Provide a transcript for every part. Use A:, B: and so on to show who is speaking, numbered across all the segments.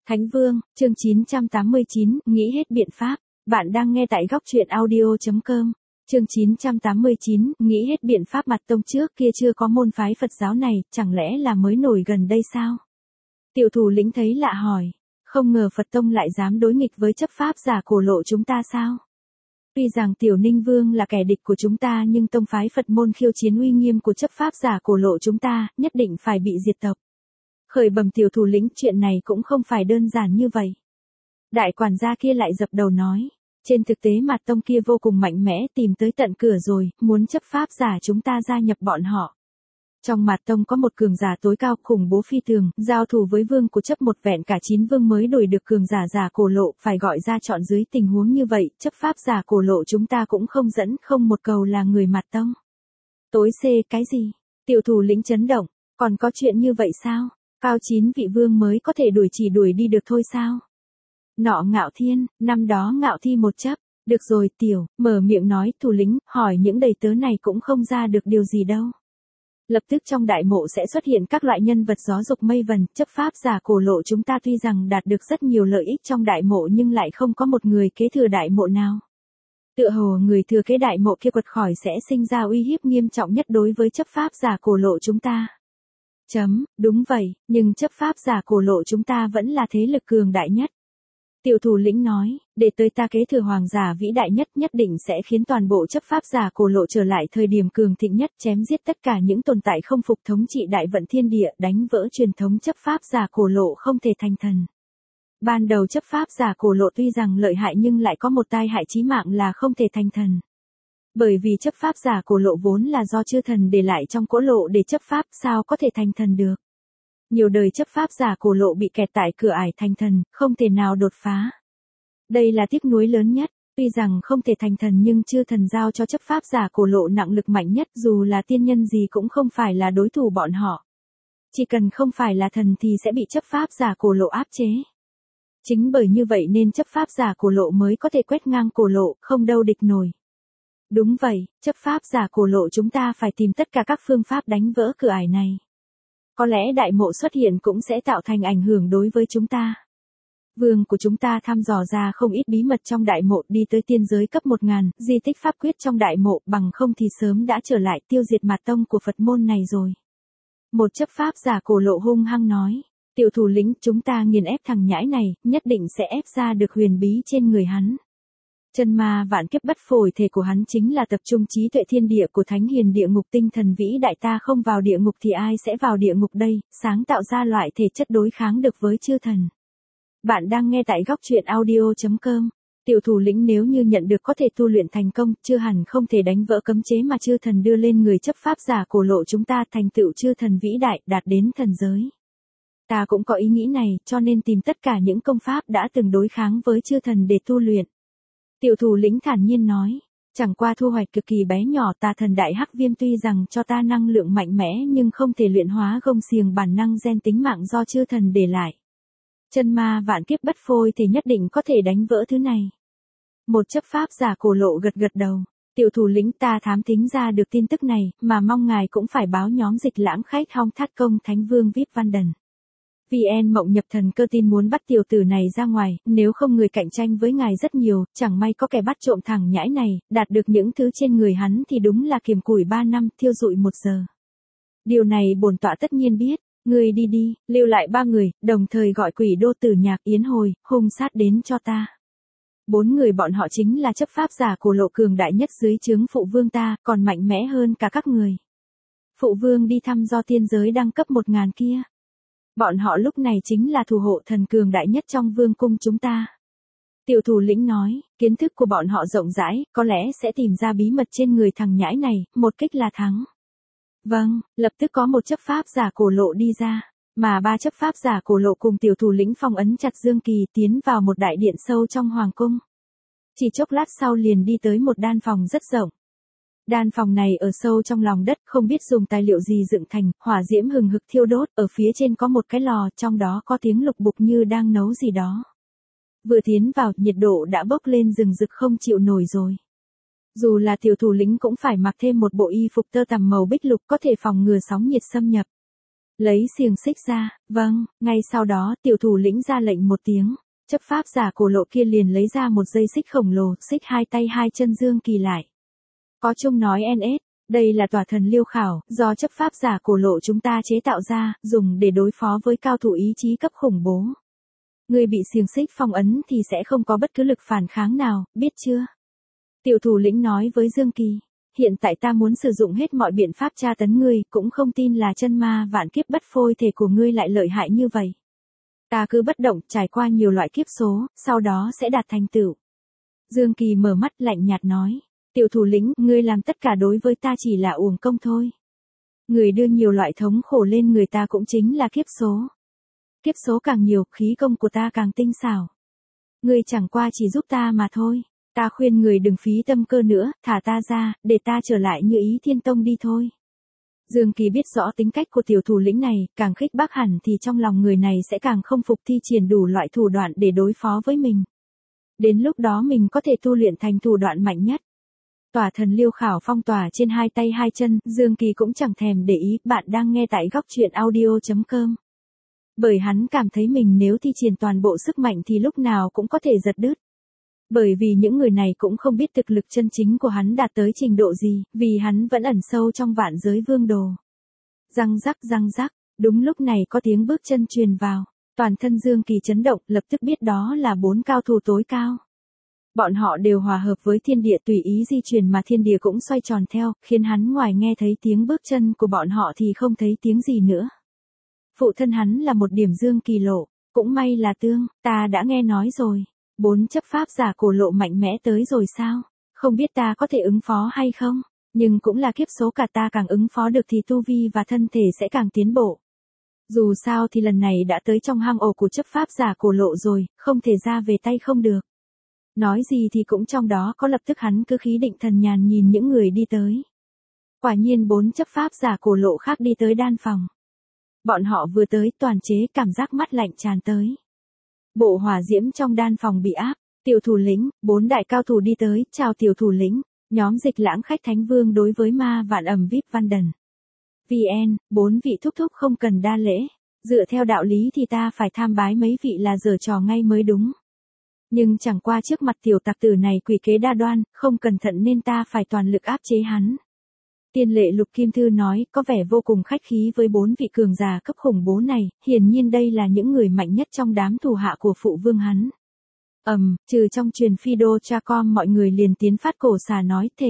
A: Thánh Vương, chương 989, nghĩ hết biện pháp. Bạn đang nghe tại góc truyện audio.com. Chương 989, nghĩ hết biện pháp. Mặt tông trước kia chưa có môn phái Phật giáo này, chẳng lẽ là mới nổi gần đây sao? Tiểu thủ lĩnh thấy lạ hỏi, không ngờ Phật tông lại dám đối nghịch với chấp pháp giả cổ lộ chúng ta sao? Tuy rằng Tiểu Ninh Vương là kẻ địch của chúng ta nhưng tông phái Phật môn khiêu chiến uy nghiêm của chấp pháp giả cổ lộ chúng ta, nhất định phải bị diệt tộc. Khởi bẩm tiểu thủ lĩnh, chuyện này cũng không phải đơn giản như vậy. Đại quản gia kia lại dập đầu nói, trên thực tế mặt tông kia vô cùng mạnh mẽ, tìm tới tận cửa rồi, muốn chấp pháp giả chúng ta gia nhập bọn họ. Trong mặt tông có một cường giả tối cao khủng bố phi thường, giao thủ với vương của chấp một vẹn cả 9 vương mới đuổi được cường giả cổ lộ, phải gọi ra chọn dưới tình huống như vậy, chấp pháp giả cổ lộ chúng ta cũng không dẫn, không một cầu là người mặt tông. Tối C cái gì? Tiểu thủ lĩnh chấn động, còn có chuyện như vậy sao? Cao 9 vị vương mới có thể chỉ đuổi đi được thôi sao? Nọ Ngạo Thiên, năm đó Ngạo Thi một chấp, được rồi tiểu, mở miệng nói, thủ lĩnh, hỏi những đầy tớ này cũng không ra được điều gì đâu. Lập tức trong đại mộ sẽ xuất hiện các loại nhân vật gió dục mây vần, chấp pháp giả cổ lộ chúng ta tuy rằng đạt được rất nhiều lợi ích trong đại mộ nhưng lại không có một người kế thừa đại mộ nào. Tựa hồ người thừa kế đại mộ kia quật khỏi sẽ sinh ra uy hiếp nghiêm trọng nhất đối với chấp pháp giả cổ lộ chúng ta. Đúng vậy, nhưng chấp pháp giả cổ lộ chúng ta vẫn là thế lực cường đại nhất. Tiểu thủ lĩnh nói, để tới ta kế thừa hoàng giả vĩ đại nhất, nhất định sẽ khiến toàn bộ chấp pháp giả cổ lộ trở lại thời điểm cường thịnh nhất, chém giết tất cả những tồn tại không phục thống trị đại vận thiên địa, đánh vỡ truyền thống chấp pháp giả cổ lộ không thể thành thần. Ban đầu chấp pháp giả cổ lộ tuy rằng lợi hại nhưng lại có một tai hại chí mạng là không thể thành thần. Bởi vì chấp pháp giả cổ lộ vốn là do chư thần để lại trong cỗ lộ để chấp pháp, sao có thể thành thần được. Nhiều đời chấp pháp giả cổ lộ bị kẹt tại cửa ải thành thần, không thể nào đột phá. Đây là tiếc nuối lớn nhất, tuy rằng không thể thành thần nhưng chư thần giao cho chấp pháp giả cổ lộ nặng lực mạnh nhất, dù là tiên nhân gì cũng không phải là đối thủ bọn họ. Chỉ cần không phải là thần thì sẽ bị chấp pháp giả cổ lộ áp chế. Chính bởi như vậy nên chấp pháp giả cổ lộ mới có thể quét ngang cổ lộ, không đâu địch nổi. Đúng vậy, chấp pháp giả cổ lộ chúng ta phải tìm tất cả các phương pháp đánh vỡ cửa ải này. Có lẽ đại mộ xuất hiện cũng sẽ tạo thành ảnh hưởng đối với chúng ta. Vương của chúng ta thăm dò ra không ít bí mật trong đại mộ, đi tới tiên giới cấp 1000, di tích pháp quyết trong đại mộ, bằng không thì sớm đã trở lại tiêu diệt mạt tông của Phật môn này rồi. Một chấp pháp giả cổ lộ hung hăng nói, tiểu thủ lĩnh, chúng ta nghiền ép thằng nhãi này, nhất định sẽ ép ra được huyền bí trên người hắn. Chân ma vạn kiếp bất phổi thể của hắn chính là tập trung trí tuệ thiên địa của thánh hiền địa ngục tinh thần vĩ đại, ta không vào địa ngục thì ai sẽ vào địa ngục đây, sáng tạo ra loại thể chất đối kháng được với chư thần. Bạn đang nghe tại góc truyện audio.com. Tiểu thủ lĩnh, nếu như nhận được có thể tu luyện thành công, chưa hẳn không thể đánh vỡ cấm chế mà chư thần đưa lên người chấp pháp giả cổ lộ chúng ta, thành tựu chư thần vĩ đại, đạt đến thần giới. Ta cũng có ý nghĩ này, cho nên tìm tất cả những công pháp đã từng đối kháng với chư thần để tu luyện. Tiểu thủ lĩnh thản nhiên nói, chẳng qua thu hoạch cực kỳ bé nhỏ, ta thần đại hắc viêm tuy rằng cho ta năng lượng mạnh mẽ nhưng không thể luyện hóa gông xiềng bản năng gen tính mạng do chư thần để lại. Chân ma vạn kiếp bất phôi thì nhất định có thể đánh vỡ thứ này. Một chấp pháp giả cổ lộ gật gật đầu, tiểu thủ lĩnh, ta thám thính ra được tin tức này, mà mong ngài cũng phải báo nhóm Dịch Lãng Khách Hong Thát Công Thánh Vương VIP Văn Đần. VN Mộng Nhập Thần Cơ tin muốn bắt tiểu tử này ra ngoài, nếu không người cạnh tranh với ngài rất nhiều, chẳng may có kẻ bắt trộm thằng nhãi này, đạt được những thứ trên người hắn thì đúng là kiềm củi 3 năm, thiêu rụi 1 giờ. Điều này bổn tọa tất nhiên biết, ngươi đi đi, lưu lại 3 người, đồng thời gọi Quỷ Đô Tử Nhạc, Yến Hồi, Hung Sát đến cho ta. 4 người bọn họ chính là chấp pháp giả cổ lộ cường đại nhất dưới trướng phụ vương ta, còn mạnh mẽ hơn cả các người. Phụ vương đi thăm do tiên giới đăng cấp 1000 kia. Bọn họ lúc này chính là thủ hộ thần cường đại nhất trong vương cung chúng ta. Tiểu thủ lĩnh nói, kiến thức của bọn họ rộng rãi, có lẽ sẽ tìm ra bí mật trên người thằng nhãi này, một kích là thắng. Vâng, lập tức có một chấp pháp giả cổ lộ đi ra, mà 3 chấp pháp giả cổ lộ cùng tiểu thủ lĩnh phong ấn chặt Dương Kỳ, tiến vào một đại điện sâu trong hoàng cung. Chỉ chốc lát sau liền đi tới một đan phòng rất rộng. Đan phòng này ở sâu trong lòng đất, không biết dùng tài liệu gì dựng thành, hỏa diễm hừng hực thiêu đốt, ở phía trên có một cái lò, trong đó có tiếng lục bục như đang nấu gì đó. Vừa tiến vào, nhiệt độ đã bốc lên rừng rực không chịu nổi rồi. Dù là tiểu thủ lĩnh cũng phải mặc thêm một bộ y phục tơ tằm màu bích lục có thể phòng ngừa sóng nhiệt xâm nhập. Lấy xiềng xích ra, vâng, ngay sau đó tiểu thủ lĩnh ra lệnh một tiếng. Chấp pháp giả cổ lộ kia liền lấy ra một dây xích khổng lồ, xích hai tay hai chân Dương Kỳ lại. Có chung nói NS, đây là tòa thần liêu khảo, do chấp pháp giả cổ lộ chúng ta chế tạo ra, dùng để đối phó với cao thủ ý chí cấp khủng bố. Người bị xiềng xích phong ấn thì sẽ không có bất cứ lực phản kháng nào, biết chưa? Tiểu thủ lĩnh nói với Dương Kỳ. Hiện tại ta muốn sử dụng hết mọi biện pháp tra tấn ngươi, cũng không tin là chân ma vạn kiếp bất phôi thể của ngươi lại lợi hại như vậy. Ta cứ bất động, trải qua nhiều loại kiếp số, sau đó sẽ đạt thành tựu. Dương Kỳ mở mắt lạnh nhạt nói. Tiểu thủ lĩnh, ngươi làm tất cả đối với ta chỉ là uổng công thôi. Người đưa nhiều loại thống khổ lên người ta cũng chính là kiếp số. Kiếp số càng nhiều, khí công của ta càng tinh xảo. Ngươi chẳng qua chỉ giúp ta mà thôi. Ta khuyên người đừng phí tâm cơ nữa, thả ta ra, để ta trở lại như Ý Thiên Tông đi thôi. Dương Kỳ biết rõ tính cách của tiểu thủ lĩnh này, càng khích bác hẳn thì trong lòng người này sẽ càng không phục thi triển đủ loại thủ đoạn để đối phó với mình. Đến lúc đó mình có thể tu luyện thành thủ đoạn mạnh nhất. Tòa thần liêu khảo phong tỏa trên hai tay hai chân, Dương Kỳ cũng chẳng thèm để ý, bạn đang nghe tại góc truyện audio.com. Bởi hắn cảm thấy mình nếu thi triển toàn bộ sức mạnh thì lúc nào cũng có thể giật đứt. Bởi vì những người này cũng không biết thực lực chân chính của hắn đạt tới trình độ gì, vì hắn vẫn ẩn sâu trong vạn giới vương đồ. Răng rắc, đúng lúc này có tiếng bước chân truyền vào, toàn thân Dương Kỳ chấn động, lập tức biết đó là 4 cao thủ tối cao. Bọn họ đều hòa hợp với thiên địa tùy ý di chuyển mà thiên địa cũng xoay tròn theo, khiến hắn ngoài nghe thấy tiếng bước chân của bọn họ thì không thấy tiếng gì nữa. Phụ thân hắn là một điểm Dương Kỳ lộ, cũng may là tương, ta đã nghe nói rồi. 4 chấp pháp giả cổ lộ mạnh mẽ tới rồi sao? Không biết ta có thể ứng phó hay không? Nhưng cũng là kiếp số cả ta càng ứng phó được thì tu vi và thân thể sẽ càng tiến bộ. Dù sao thì lần này đã tới trong hang ổ của chấp pháp giả cổ lộ rồi, không thể ra về tay không được. Nói gì thì cũng trong đó có lập tức hắn cứ khí định thần nhàn nhìn những người đi tới. Quả nhiên 4 chấp pháp giả cổ lộ khác đi tới đan phòng. Bọn họ vừa tới toàn chế cảm giác mắt lạnh tràn tới. Bộ hỏa diễm trong đan phòng bị áp, tiểu thủ lĩnh, 4 đại cao thủ đi tới, chào tiểu thủ lĩnh, nhóm Dịch Lãng khách thánh vương đối với ma vạn ẩm VIP Văn Đần. VN, 4 vị thúc thúc không cần đa lễ, dựa theo đạo lý thì ta phải tham bái mấy vị là giở trò ngay mới đúng. Nhưng chẳng qua trước mặt tiểu tặc tử này quỷ kế đa đoan, không cẩn thận nên ta phải toàn lực áp chế hắn. Tiên lệ Lục Kim Thư nói, có vẻ vô cùng khách khí với 4 vị cường giả cấp khủng bố này, hiển nhiên đây là những người mạnh nhất trong đám thủ hạ của phụ vương hắn. Trừ trong truyền Fido Chacom mọi người liền tiến phát cổ xà nói thể.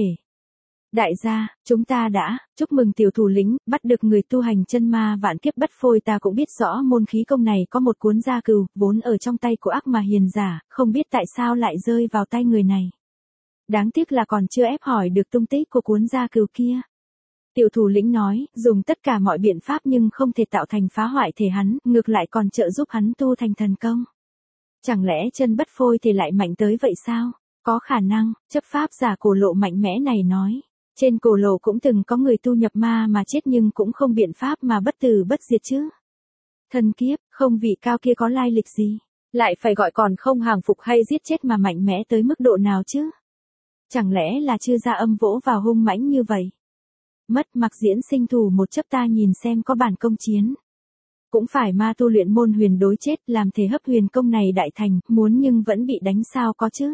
A: Đại gia, chúng ta đã, chúc mừng tiểu thủ lĩnh, bắt được người tu hành chân ma vạn kiếp bất phôi. Ta cũng biết rõ môn khí công này có một cuốn gia cừu, vốn ở trong tay của ác mà hiền giả, không biết tại sao lại rơi vào tay người này. Đáng tiếc là còn chưa ép hỏi được tung tích của cuốn gia cừu kia. Tiểu thủ lĩnh nói, dùng tất cả mọi biện pháp nhưng không thể tạo thành phá hoại thể hắn, ngược lại còn trợ giúp hắn tu thành thần công. Chẳng lẽ chân bất phôi thì lại mạnh tới vậy sao? Có khả năng, chấp pháp giả cổ lộ mạnh mẽ này nói. Trên cổ lộ cũng từng có người tu nhập ma mà chết nhưng cũng không biện pháp mà bất tử bất diệt chứ. Thần kiếp, không vị cao kia có lai lịch gì? Lại phải gọi còn không hàng phục hay giết chết mà mạnh mẽ tới mức độ nào chứ? Chẳng lẽ là chưa ra âm vỗ vào hung mãnh như vậy? Mất mặc diễn sinh thủ một chấp ta nhìn xem có bản công chiến. Cũng phải ma tu luyện môn huyền đối chết làm thể hấp huyền công này đại thành, muốn nhưng vẫn bị đánh sao có chứ.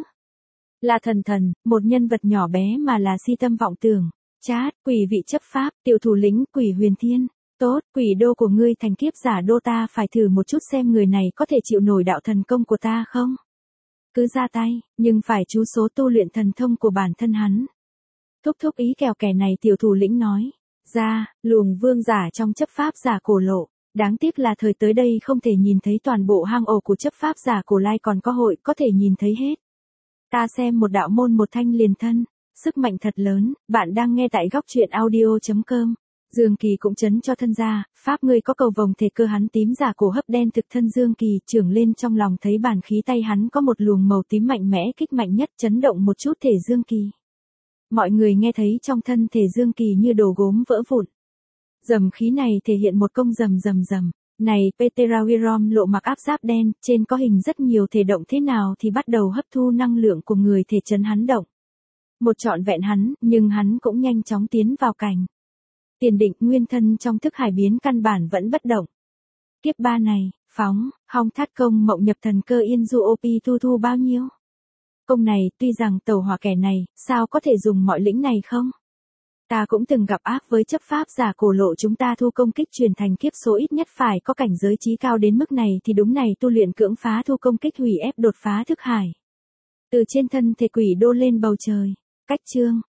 A: Là thần, một nhân vật nhỏ bé mà là si tâm vọng tưởng. Chát, quỷ vị chấp pháp, tiểu thủ lĩnh quỷ huyền thiên. Tốt, quỷ đô của ngươi thành kiếp giả đô ta phải thử một chút xem người này có thể chịu nổi đạo thần công của ta không. Cứ ra tay, nhưng phải chú số tu luyện thần thông của bản thân hắn. Thúc ý kèo kẻ này tiểu thủ lĩnh nói. Ra, luồng vương giả trong chấp pháp giả cổ lộ. Đáng tiếc là thời tới đây không thể nhìn thấy toàn bộ hang ổ của chấp pháp giả cổ lai còn có hội có thể nhìn thấy hết. Ta xem một đạo môn một thanh liền thân, sức mạnh thật lớn, bạn đang nghe tại góc truyện audio.com. Dương Kỳ cũng chấn cho thân ra, pháp ngươi có cầu vồng thể cơ hắn tím giả cổ hấp đen thực thân Dương Kỳ trưởng lên trong lòng thấy bản khí tay hắn có một luồng màu tím mạnh mẽ kích mạnh nhất chấn động một chút thể Dương Kỳ. Mọi người nghe thấy trong thân thể Dương Kỳ như đồ gốm vỡ vụn. Dầm khí này thể hiện một công rầm. Này Peterawirom lộ mặc áp giáp đen, trên có hình rất nhiều thể động thế nào thì bắt đầu hấp thu năng lượng của người thể chấn hắn động. Một trọn vẹn hắn, nhưng hắn cũng nhanh chóng tiến vào cảnh. Tiền định nguyên thân trong thức hải biến căn bản vẫn bất động. Kiếp 3 này, phóng, hong thát công mộng nhập thần cơ yên du ô pi thu thu bao nhiêu? Công này, tuy rằng tẩu hỏa kẻ này, sao có thể dùng mọi lĩnh này không? Ta cũng từng gặp ác với chấp pháp giả cổ lộ chúng ta thu công kích truyền thành kiếp số ít nhất phải có cảnh giới trí cao đến mức này thì đúng này tu luyện cưỡng phá thu công kích hủy ép đột phá thức hải. Từ trên thân thể quỷ đô lên bầu trời. Cách chương.